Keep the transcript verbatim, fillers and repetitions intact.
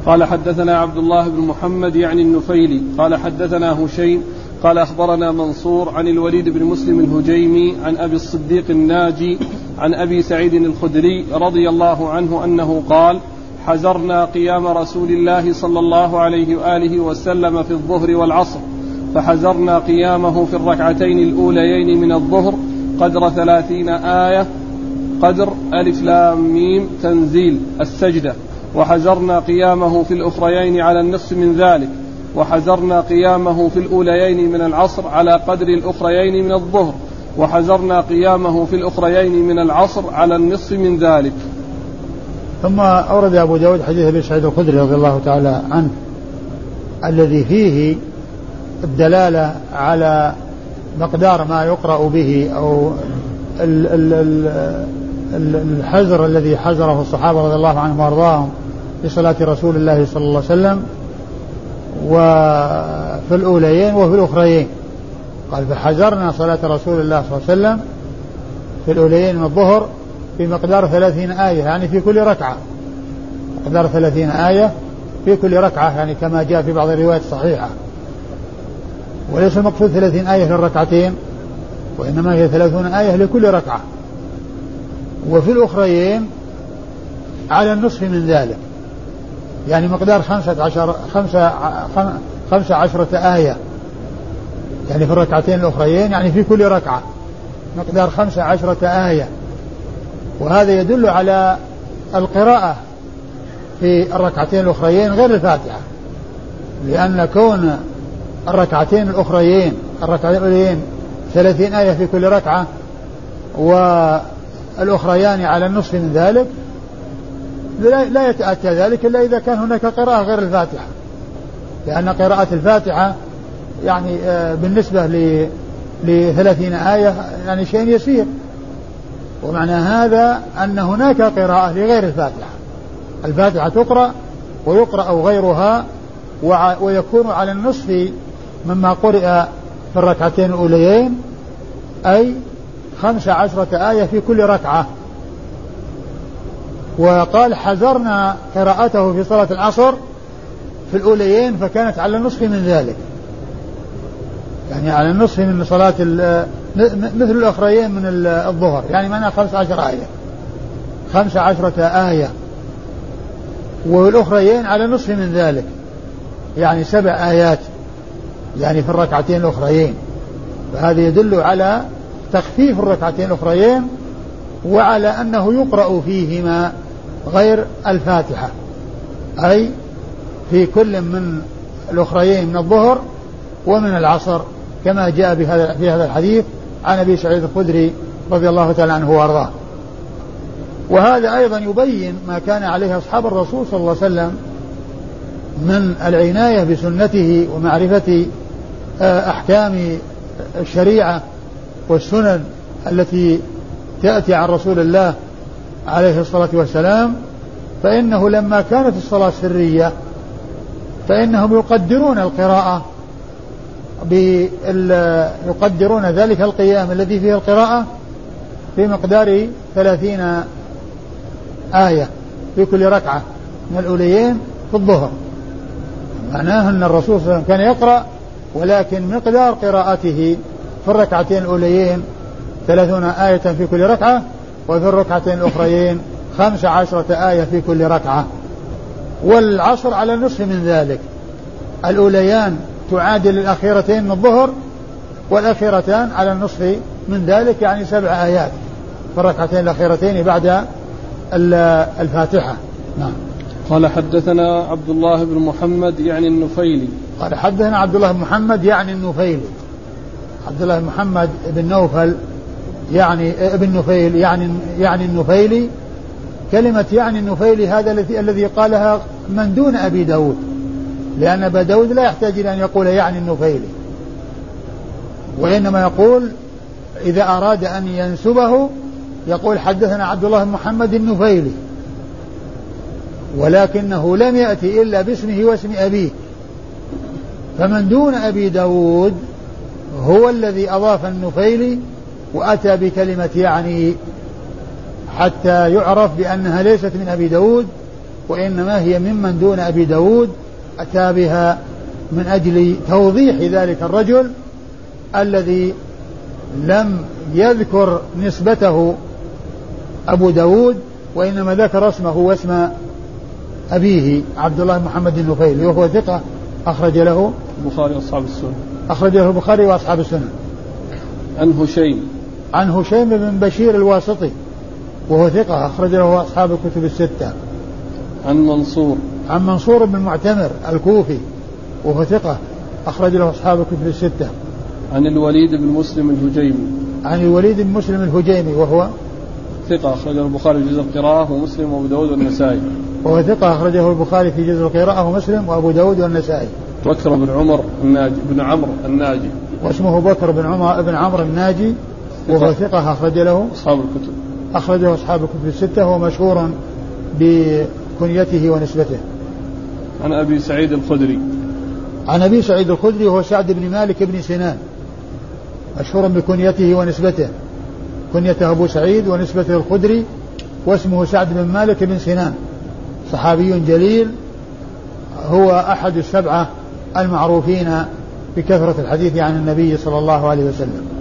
قال حدثنا عبد الله بن محمد يعني النفيلي قال حدثنا هشيم قال أخبرنا منصور عن الوليد بن مسلم الهجيمي عن أبي الصديق الناجي عن أبي سعيد الخدري رضي الله عنه أنه قال حزرنا قيام رسول الله صلى الله عليه وآله وسلم في الظهر والعصر فحزرنا قيامه في الركعتين الأوليين من الظهر قدر ثلاثين آية قدر ألف لام ميم تنزيل السجدة وحزرنا قيامه في الأخريين على النصف من ذلك وحزرنا قيامه في الأوليين من العصر على قدر الأخريين من الظهر وحزرنا قيامه في الأخريين من العصر على النصف من ذلك. ثم أورد أبو داود حديث أبي سعيد الخدري رضي الله تعالى عنه الذي فيه الدلالة على مقدار ما يقرأ به أو الحزر الذي حزره الصحابة رضي الله عنهم وارضاهم في صلاة رسول الله صلى الله عليه وسلم وفي الأوليين وفي الأخريين. قال فحزرنا صلاة رسول الله صلى الله عليه وسلم في الأوليين من الظهر في مقدار ثلاثين آية يعني في كل ركعة مقدار ثلاثين آية في كل ركعة يعني كما جاء في بعض الروايات الصحيحة وليس المقصود ثلاثين آية في الركعتين وإنما هي ثلاثون آية لكل ركعة وفي الأخريين على النصف من ذلك يعني مقدار خمسة عشر خمسة, خمسة عشرة آية يعني في الركعتين الأخريين يعني في كل ركعة مقدار خمسة عشرة آية. وهذا يدل على القراءة في الركعتين الأخريين غير الفاتحة لأن كون الركعتين الأخريين الركعتين الأوليين ثلاثين آية في كل ركعة والأخريان على النصف من ذلك لا يتأتى ذلك إلا إذا كان هناك قراءة غير الفاتحة لأن قراءة الفاتحة يعني بالنسبة لثلاثين آية يعني شيء يسير ومعنى هذا أن هناك قراءة لغير الفاتحة الفاتحة تقرأ ويقرأ غيرها ويكون على النصف مما قرأ في الركعتين الأوليين أي خمس عشرة آية في كل ركعة. وقال حذرنا قراءته في صلاة العصر في الأوليين فكانت على النصف من ذلك يعني على النصف من صلاة مثل الأخريين من الظهر يعني معناها خمس عشر آية خمس عشرة آية والأخريين على نصف من ذلك يعني سبع آيات يعني في الركعتين الأخريين. فهذا يدل على تخفيف الركعتين الأخريين وعلى أنه يقرأ فيهما غير الفاتحة أي في كل من الأخريين من الظهر ومن العصر كما جاء بهذا في هذا الحديث عن أبي سعيد الخدري رضي الله تعالى عنه وارضاه. وهذا أيضا يبين ما كان عليه أصحاب الرسول صلى الله عليه وسلم من العناية بسنته ومعرفة أحكام الشريعة والسنن التي تأتي عن رسول الله عليه الصلاة والسلام. فإنه لما كانت الصلاة سرية فإنهم يقدرون القراءة يقدرون ذلك القيام الذي فيه القراءة في مقدار ثلاثين آية في كل ركعة من الأوليين في الظهر. معناه أن الرسول صلى الله عليه وسلم كان يقرأ ولكن مقدار قراءته في الركعتين الأوليين ثلاثون آية في كل ركعة وفي الركعتين الأخريين خمس عشرة آية في كل ركعة. والعصر على النصف من ذلك الأوليان تعادل الأخيرتين من الظهر والأخيرتان على النصف من ذلك يعني سبع آيات في الركعتين الأخيرتين بعد الفاتحة. نعم. قال حدثنا عبد الله بن محمد يعني النفيلي قال حدثنا عبد الله بن محمد يعني النفيلي عبد الله بن محمد بن نوفل يعني ابن نفيل يعني يعني النفيلي. كلمة يعني النفيلي هذا الذي الذي قالها من دون أبي داود لأن أبا داود لا يحتاج إلى أن يقول يعني النفيلي وإنما يقول إذا أراد أن ينسبه يقول حدثنا عبد الله بن محمد النفيلي ولكنه لم يأتي إلا باسمه واسم أبيه. فمن دون أبي داود هو الذي أضاف النفيلي وأتى بكلمة يعني حتى يعرف بأنها ليست من أبي داود وإنما هي ممن دون أبي داود، أتى بها من أجل توضيح ذلك الرجل الذي لم يذكر نسبته أبو داود، وإنما ذكر اسمه واسم أبيه عبد الله محمد النفيلي، وهو ثقة أخرج له البخاري وأصحاب السنن. أخرج له البخاري وأصحاب السنن. عن هشيم عن هشيم بن بشير الواسطي وهو ثقة أخرج له أصحاب الكتب الستة. عن منصور عن منصور بن معتمر الكوفي وهو ثقة أخرج له أصحاب الكتب الستة. عن الوليد بن مسلم الهجيمي عن الوليد بن مسلم الهجيمي وهو ثقة أخرجه البخاري في جزء القراءة ومسلم وأبو داود والنسائي. وهو ثقة أخرجه البخاري في جزء القراءة ومسلم وأبو داود والنسائي. بكر بن عمر الناجي بن عمرو الناجي واسمه بكر بن عمر بن عمرو الناجي وهو ثقة أخرج له أصحاب الكتب أخرجه أصحاب الكتب الستة، وهو مشهور بكنيته ونسبته. عن أبي سعيد الخدري عن أبي سعيد الخدري وهو سعد بن مالك بن سنان، مشهور بكنيته ونسبته، كنيته أبو سعيد ونسبته الخدري، واسمه سعد بن مالك بن سنان، صحابي جليل، هو أحد السبعة المعروفين بكثرة الحديث عن النبي صلى الله عليه وسلم.